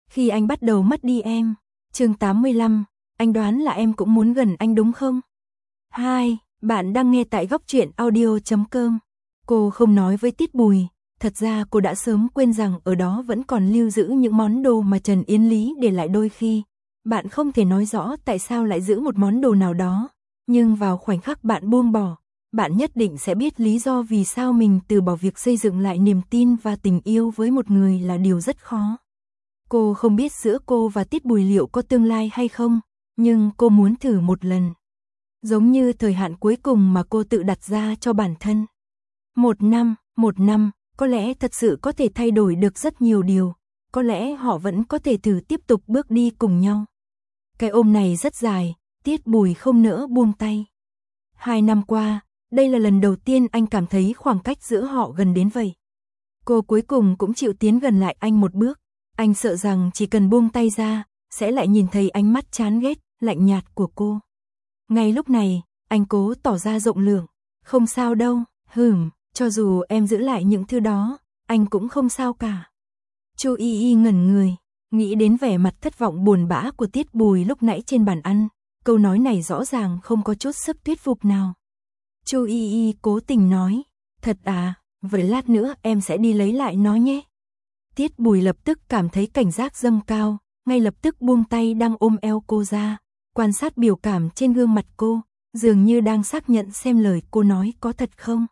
Khi anh bắt đầu mất đi em. Chương 85, anh đoán là em cũng muốn gần anh đúng không? 2. Bạn đang nghe tại góc truyện audio.com. Cô không nói với Tiết Bùi, thật ra cô đã sớm quên rằng ở đó vẫn còn lưu giữ những món đồ mà Trần Yến Lý để lại đôi khi. Bạn không thể nói rõ tại sao lại giữ một món đồ nào đó, nhưng vào khoảnh khắc bạn buông bỏ, bạn nhất định sẽ biết lý do vì sao mình từ bỏ việc xây dựng lại niềm tin và tình yêu với một người là điều rất khó. Cô không biết giữa cô và Tiết Bùi liệu có tương lai hay không, nhưng cô muốn thử một lần. Giống như thời hạn cuối cùng mà cô tự đặt ra cho bản thân. Một năm, có lẽ thật sự có thể thay đổi được rất nhiều điều, có lẽ họ vẫn có thể thử tiếp tục bước đi cùng nhau. Cái ôm này rất dài, Tiết Bùi không nỡ buông tay. 2 năm qua, đây là lần đầu tiên anh cảm thấy khoảng cách giữa họ gần đến vậy. Cô cuối cùng cũng chịu tiến gần lại anh một bước, anh sợ rằng chỉ cần buông tay ra, sẽ lại nhìn thấy ánh mắt chán ghét, lạnh nhạt của cô. Ngay lúc này, anh cố tỏ ra rộng lượng, không sao đâu, cho dù em giữ lại những thứ đó, anh cũng không sao cả. Chu Y Y ngẩn người, nghĩ đến vẻ mặt thất vọng buồn bã của Tiết Bùi lúc nãy trên bàn ăn, câu nói này rõ ràng không có chút sức thuyết phục nào. Chu Y Y cố tình nói, thật à, vậy lát nữa em sẽ đi lấy lại nó nhé. Tiết Bùi lập tức cảm thấy cảnh giác dâng cao, ngay lập tức buông tay đang ôm eo cô ra, quan sát biểu cảm trên gương mặt cô, dường như đang xác nhận xem lời cô nói có thật không.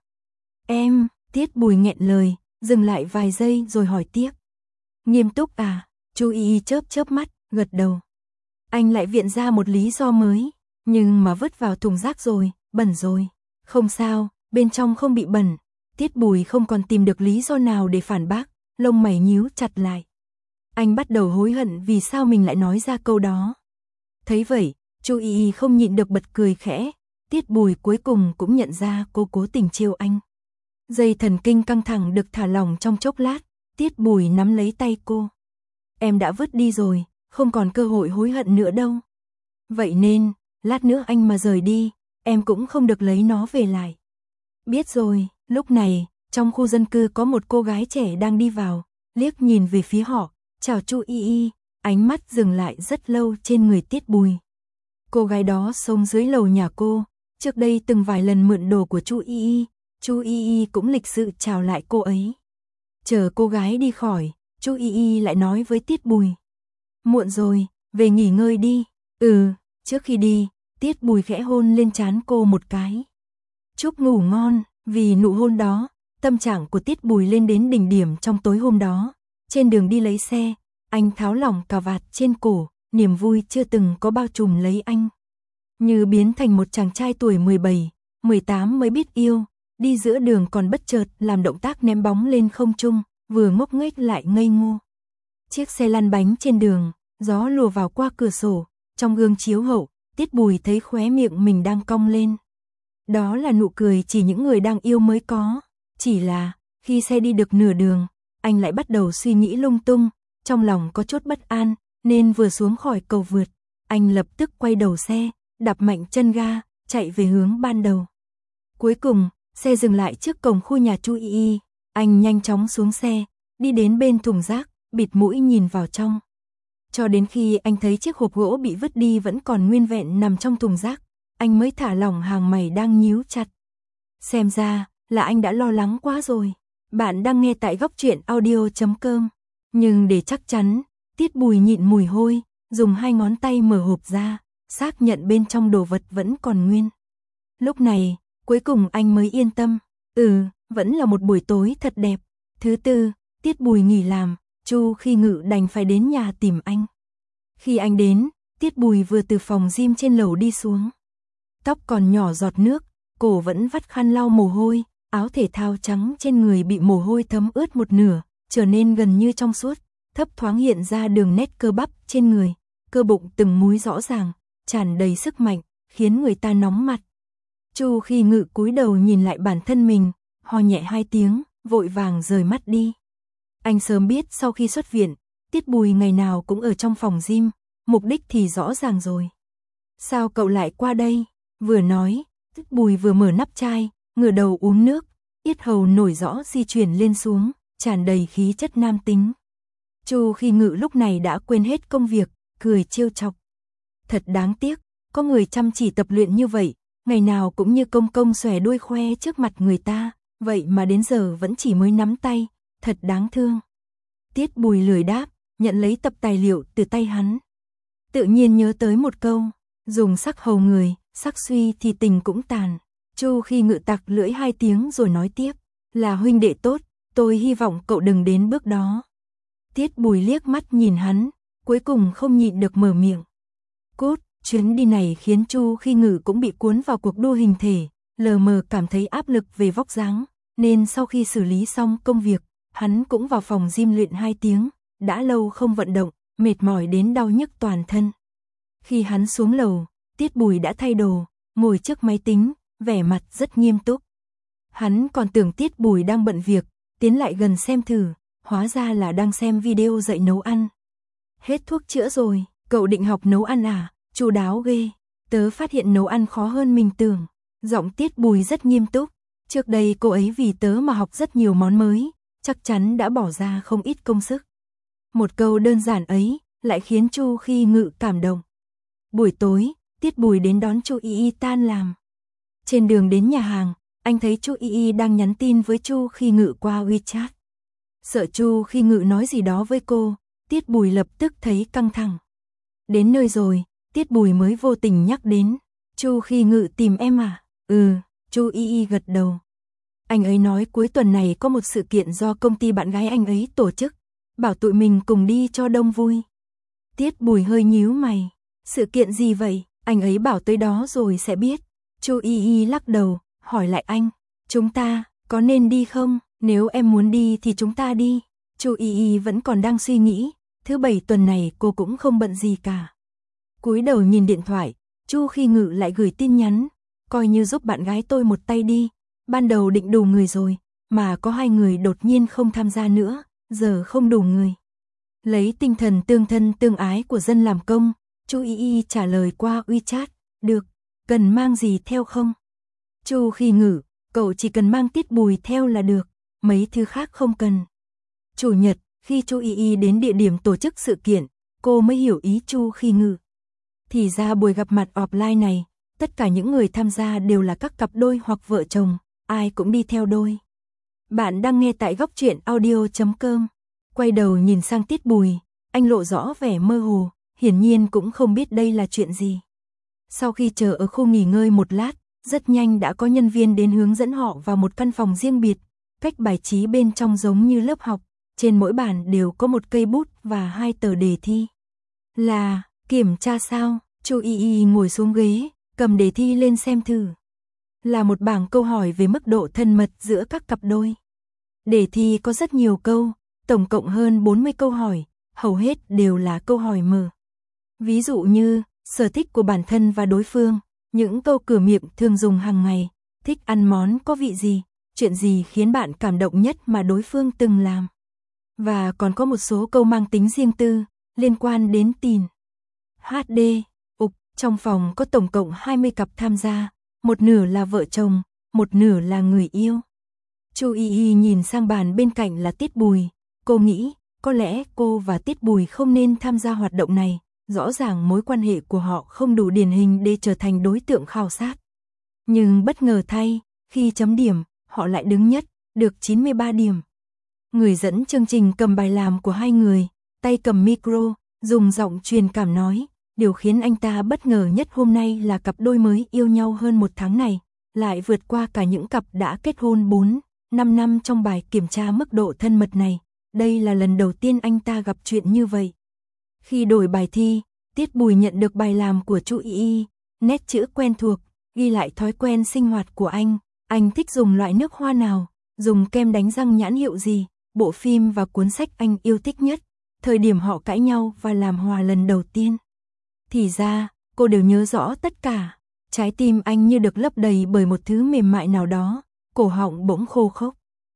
Em, Tiết Bùi nghẹn lời, dừng lại vài giây rồi hỏi tiếp. Nghiêm túc à? Chu Y Y chớp mắt, gật đầu. Anh lại viện ra một lý do mới, nhưng mà vứt vào thùng rác rồi, bẩn rồi. Không sao, bên trong không bị bẩn. Tiết Bùi không còn tìm được lý do nào để phản bác, lông mày nhíu chặt lại. Anh bắt đầu hối hận vì sao mình lại nói ra câu đó. Thấy vậy, Chu Y Y không nhịn được bật cười khẽ, Tiết Bùi cuối cùng cũng nhận ra cô cố tình trêu anh. Dây thần kinh căng thẳng được thả lỏng trong chốc lát, Tiết Bùi nắm lấy tay cô. Em đã vứt đi rồi, không còn cơ hội hối hận nữa đâu. Vậy nên, lát nữa anh mà rời đi, em cũng không được lấy nó về lại. Biết rồi, lúc này, trong khu dân cư có một cô gái trẻ đang đi vào, liếc nhìn về phía họ, chào Chu Y Y, ánh mắt dừng lại rất lâu trên người Tiết Bùi. Cô gái đó sống dưới lầu nhà cô, trước đây từng vài lần mượn đồ của Chu Y Y, Chu Y Y cũng lịch sự chào lại cô ấy. Chờ cô gái đi khỏi, Chu Y Y lại nói với Tiết Bùi. Muộn rồi, về nghỉ ngơi đi. Trước khi đi, Tiết Bùi khẽ hôn lên trán cô một cái. Chúc ngủ ngon, vì nụ hôn đó, tâm trạng của Tiết Bùi lên đến đỉnh điểm trong tối hôm đó. Trên đường đi lấy xe, anh tháo lỏng cà vạt trên cổ, niềm vui chưa từng có bao trùm lấy anh. Như biến thành một chàng trai tuổi 17, 18 mới biết yêu, đi giữa đường còn bất chợt làm động tác ném bóng lên không trung, vừa ngốc nghếch lại ngây ngô. Chiếc xe lăn bánh trên đường, gió lùa vào qua cửa sổ, trong gương chiếu hậu, Tiết Bùi thấy khóe miệng mình đang cong lên. Đó là nụ cười chỉ những người đang yêu mới có, chỉ là, khi xe đi được nửa đường, anh lại bắt đầu suy nghĩ lung tung, trong lòng có chút bất an, nên vừa xuống khỏi cầu vượt, anh lập tức quay đầu xe, đạp mạnh chân ga, chạy về hướng ban đầu. Cuối cùng, xe dừng lại trước cổng khu nhà Chu Y Y, anh nhanh chóng xuống xe, đi đến bên thùng rác, bịt mũi nhìn vào trong. Cho đến khi anh thấy chiếc hộp gỗ bị vứt đi vẫn còn nguyên vẹn nằm trong thùng rác, anh mới thả lỏng hàng mày đang nhíu chặt. Xem ra, là anh đã lo lắng quá rồi. Bạn đang nghe tại góc truyện audio.com. Nhưng để chắc chắn, Tiết Bùi nhịn mùi hôi, dùng 2 ngón tay mở hộp ra, xác nhận bên trong đồ vật vẫn còn nguyên. Lúc này, cuối cùng anh mới yên tâm. Vẫn là một buổi tối thật đẹp. Thứ tư, Tiết Bùi nghỉ làm, Chu Khi Ngự đành phải đến nhà tìm anh. Khi anh đến, Tiết Bùi vừa từ phòng gym trên lầu đi xuống. Tóc còn nhỏ giọt nước, cổ vẫn vắt khăn lau mồ hôi, áo thể thao trắng trên người bị mồ hôi thấm ướt một nửa, trở nên gần như trong suốt, thấp thoáng hiện ra đường nét cơ bắp trên người, cơ bụng từng múi rõ ràng, tràn đầy sức mạnh, khiến người ta nóng mặt. Chu Khi Ngự cúi đầu nhìn lại bản thân mình, ho nhẹ 2 tiếng, vội vàng rời mắt đi. Anh sớm biết sau khi xuất viện, Tiết Bùi ngày nào cũng ở trong phòng gym, mục đích thì rõ ràng rồi. Sao cậu lại qua đây? Vừa nói, Tiết Bùi vừa mở nắp chai, ngửa đầu uống nước, yết hầu nổi rõ di chuyển lên xuống, tràn đầy khí chất nam tính. Chu Khi Ngự lúc này đã quên hết công việc, cười trêu chọc. Thật đáng tiếc, có người chăm chỉ tập luyện như vậy, ngày nào cũng như công công xòe đuôi khoe trước mặt người ta, vậy mà đến giờ vẫn chỉ mới nắm tay, thật đáng thương. Tiết Bùi lười đáp, nhận lấy tập tài liệu từ tay hắn. Tự nhiên nhớ tới một câu, dùng sắc hầu người, sắc suy thì tình cũng tàn. Chu Khi Ngự tặc lưỡi 2 tiếng rồi nói tiếp, là huynh đệ tốt, tôi hy vọng cậu đừng đến bước đó. Tiết Bùi liếc mắt nhìn hắn, cuối cùng không nhịn được mở miệng. Cút, chuyến đi này khiến Chu Khi Ngự cũng bị cuốn vào cuộc đua hình thể, lờ mờ cảm thấy áp lực về vóc dáng, nên sau khi xử lý xong công việc, hắn cũng vào phòng gym luyện 2 tiếng, đã lâu không vận động, mệt mỏi đến đau nhức toàn thân. Khi hắn xuống lầu, Tiết Bùi đã thay đồ, ngồi trước máy tính, vẻ mặt rất nghiêm túc. Hắn còn tưởng Tiết Bùi đang bận việc, tiến lại gần xem thử, hóa ra là đang xem video dạy nấu ăn. Hết thuốc chữa rồi, cậu định học nấu ăn à? Chu đáo ghê, tớ phát hiện nấu ăn khó hơn mình tưởng. Giọng Tiết Bùi rất nghiêm túc, trước đây cô ấy vì tớ mà học rất nhiều món mới, chắc chắn đã bỏ ra không ít công sức. Một câu đơn giản ấy lại khiến Chu Khi Ngự cảm động. Buổi tối, Tiết Bùi đến đón Chu Y Y tan làm. Trên đường đến nhà hàng, anh thấy Chu Y Y đang nhắn tin với Chu Khi Ngự qua WeChat. Sợ Chu Khi Ngự nói gì đó với cô, Tiết Bùi lập tức thấy căng thẳng. Đến nơi rồi, Tiết Bùi mới vô tình nhắc đến, Chu Khi Ngự tìm em à? Ừ, Chu Y Y gật đầu. Anh ấy nói cuối tuần này có một sự kiện do công ty bạn gái anh ấy tổ chức, bảo tụi mình cùng đi cho đông vui. Tiết Bùi hơi nhíu mày, sự kiện gì vậy? Anh ấy bảo tới đó rồi sẽ biết. Chu Y Y lắc đầu, hỏi lại anh, chúng ta có nên đi không? Nếu em muốn đi thì chúng ta đi. Chu Y Y vẫn còn đang suy nghĩ, thứ Bảy tuần này cô cũng không bận gì cả. Cúi đầu nhìn điện thoại, Chu Khi Ngự lại gửi tin nhắn, coi như giúp bạn gái tôi một tay đi. Ban đầu định đủ người rồi, mà có 2 người đột nhiên không tham gia nữa, giờ không đủ người. Lấy tinh thần tương thân tương ái của dân làm công, Chu Y Y trả lời qua WeChat, được, cần mang gì theo không? Chu Khi Ngự, cậu chỉ cần mang Tiết Bùi theo là được, mấy thứ khác không cần. Chủ nhật, khi Chu Y Y đến địa điểm tổ chức sự kiện, cô mới hiểu ý Chu Khi Ngự. Thì ra buổi gặp mặt offline này, tất cả những người tham gia đều là các cặp đôi hoặc vợ chồng, ai cũng đi theo đôi. Bạn đang nghe tại góc truyện audio.com. Quay đầu nhìn sang Tiết Bùi, anh lộ rõ vẻ mơ hồ, hiển nhiên cũng không biết đây là chuyện gì. Sau khi chờ ở khu nghỉ ngơi một lát, rất nhanh đã có nhân viên đến hướng dẫn họ vào một căn phòng riêng biệt, cách bài trí bên trong giống như lớp học, trên mỗi bàn đều có một cây bút và 2 tờ đề thi. Là, kiểm tra sao? Chu Y Y ngồi xuống ghế, cầm đề thi lên xem thử. Là một bảng câu hỏi về mức độ thân mật giữa các cặp đôi. Đề thi có rất nhiều câu, tổng cộng hơn 40 câu hỏi, hầu hết đều là câu hỏi mở. Ví dụ như, sở thích của bản thân và đối phương, những câu cửa miệng thường dùng hàng ngày, thích ăn món có vị gì, chuyện gì khiến bạn cảm động nhất mà đối phương từng làm. Và còn có một số câu mang tính riêng tư, liên quan đến tin. HD, trong phòng có tổng cộng 20 cặp tham gia, một nửa là vợ chồng, một nửa là người yêu. Chu Y Y nhìn sang bàn bên cạnh là Tiết Bùi, cô nghĩ, có lẽ cô và Tiết Bùi không nên tham gia hoạt động này, rõ ràng mối quan hệ của họ không đủ điển hình để trở thành đối tượng khảo sát. Nhưng bất ngờ thay, khi chấm điểm, họ lại đứng nhất, được 93 điểm. Người dẫn chương trình cầm bài làm của 2 người, tay cầm micro, dùng giọng truyền cảm nói, điều khiến anh ta bất ngờ nhất hôm nay là cặp đôi mới yêu nhau hơn 1 tháng này, lại vượt qua cả những cặp đã kết hôn 4, 5 năm trong bài kiểm tra mức độ thân mật này. Đây là lần đầu tiên anh ta gặp chuyện như vậy. Khi đổi bài thi, Tiết Bùi nhận được bài làm của Chu Y Y, nét chữ quen thuộc, ghi lại thói quen sinh hoạt của anh thích dùng loại nước hoa nào, dùng kem đánh răng nhãn hiệu gì, bộ phim và cuốn sách anh yêu thích nhất, thời điểm họ cãi nhau và làm hòa lần đầu tiên. Thì ra, cô đều nhớ rõ tất cả, trái tim anh như được lấp đầy bởi một thứ mềm mại nào đó, cổ họng bỗng khô khốc.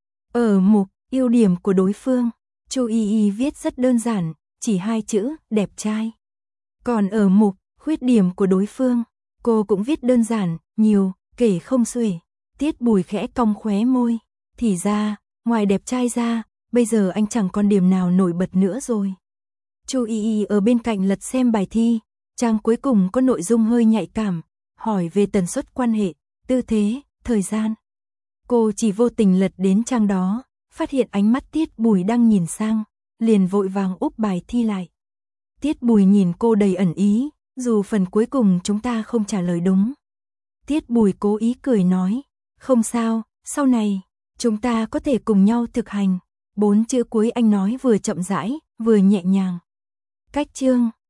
Ở mục ưu điểm của đối phương, Chu Y Y viết rất đơn giản, chỉ 2 chữ, đẹp trai. Còn ở mục khuyết điểm của đối phương, cô cũng viết đơn giản, nhiều, kể không xuể. Tiết Bùi khẽ cong khóe môi, thì ra, ngoài đẹp trai ra, bây giờ anh chẳng còn điểm nào nổi bật nữa rồi. Chu Y Y ở bên cạnh lật xem bài thi, trang cuối cùng có nội dung hơi nhạy cảm, hỏi về tần suất quan hệ, tư thế, thời gian. Cô chỉ vô tình lật đến trang đó, phát hiện ánh mắt Tiết Bùi đang nhìn sang, liền vội vàng úp bài thi lại. Tiết Bùi nhìn cô đầy ẩn ý, dù phần cuối cùng chúng ta không trả lời đúng. Tiết Bùi cố ý cười nói, không sao, sau này, chúng ta có thể cùng nhau thực hành. 4 chữ cuối anh nói vừa chậm rãi, vừa nhẹ nhàng. Cách chương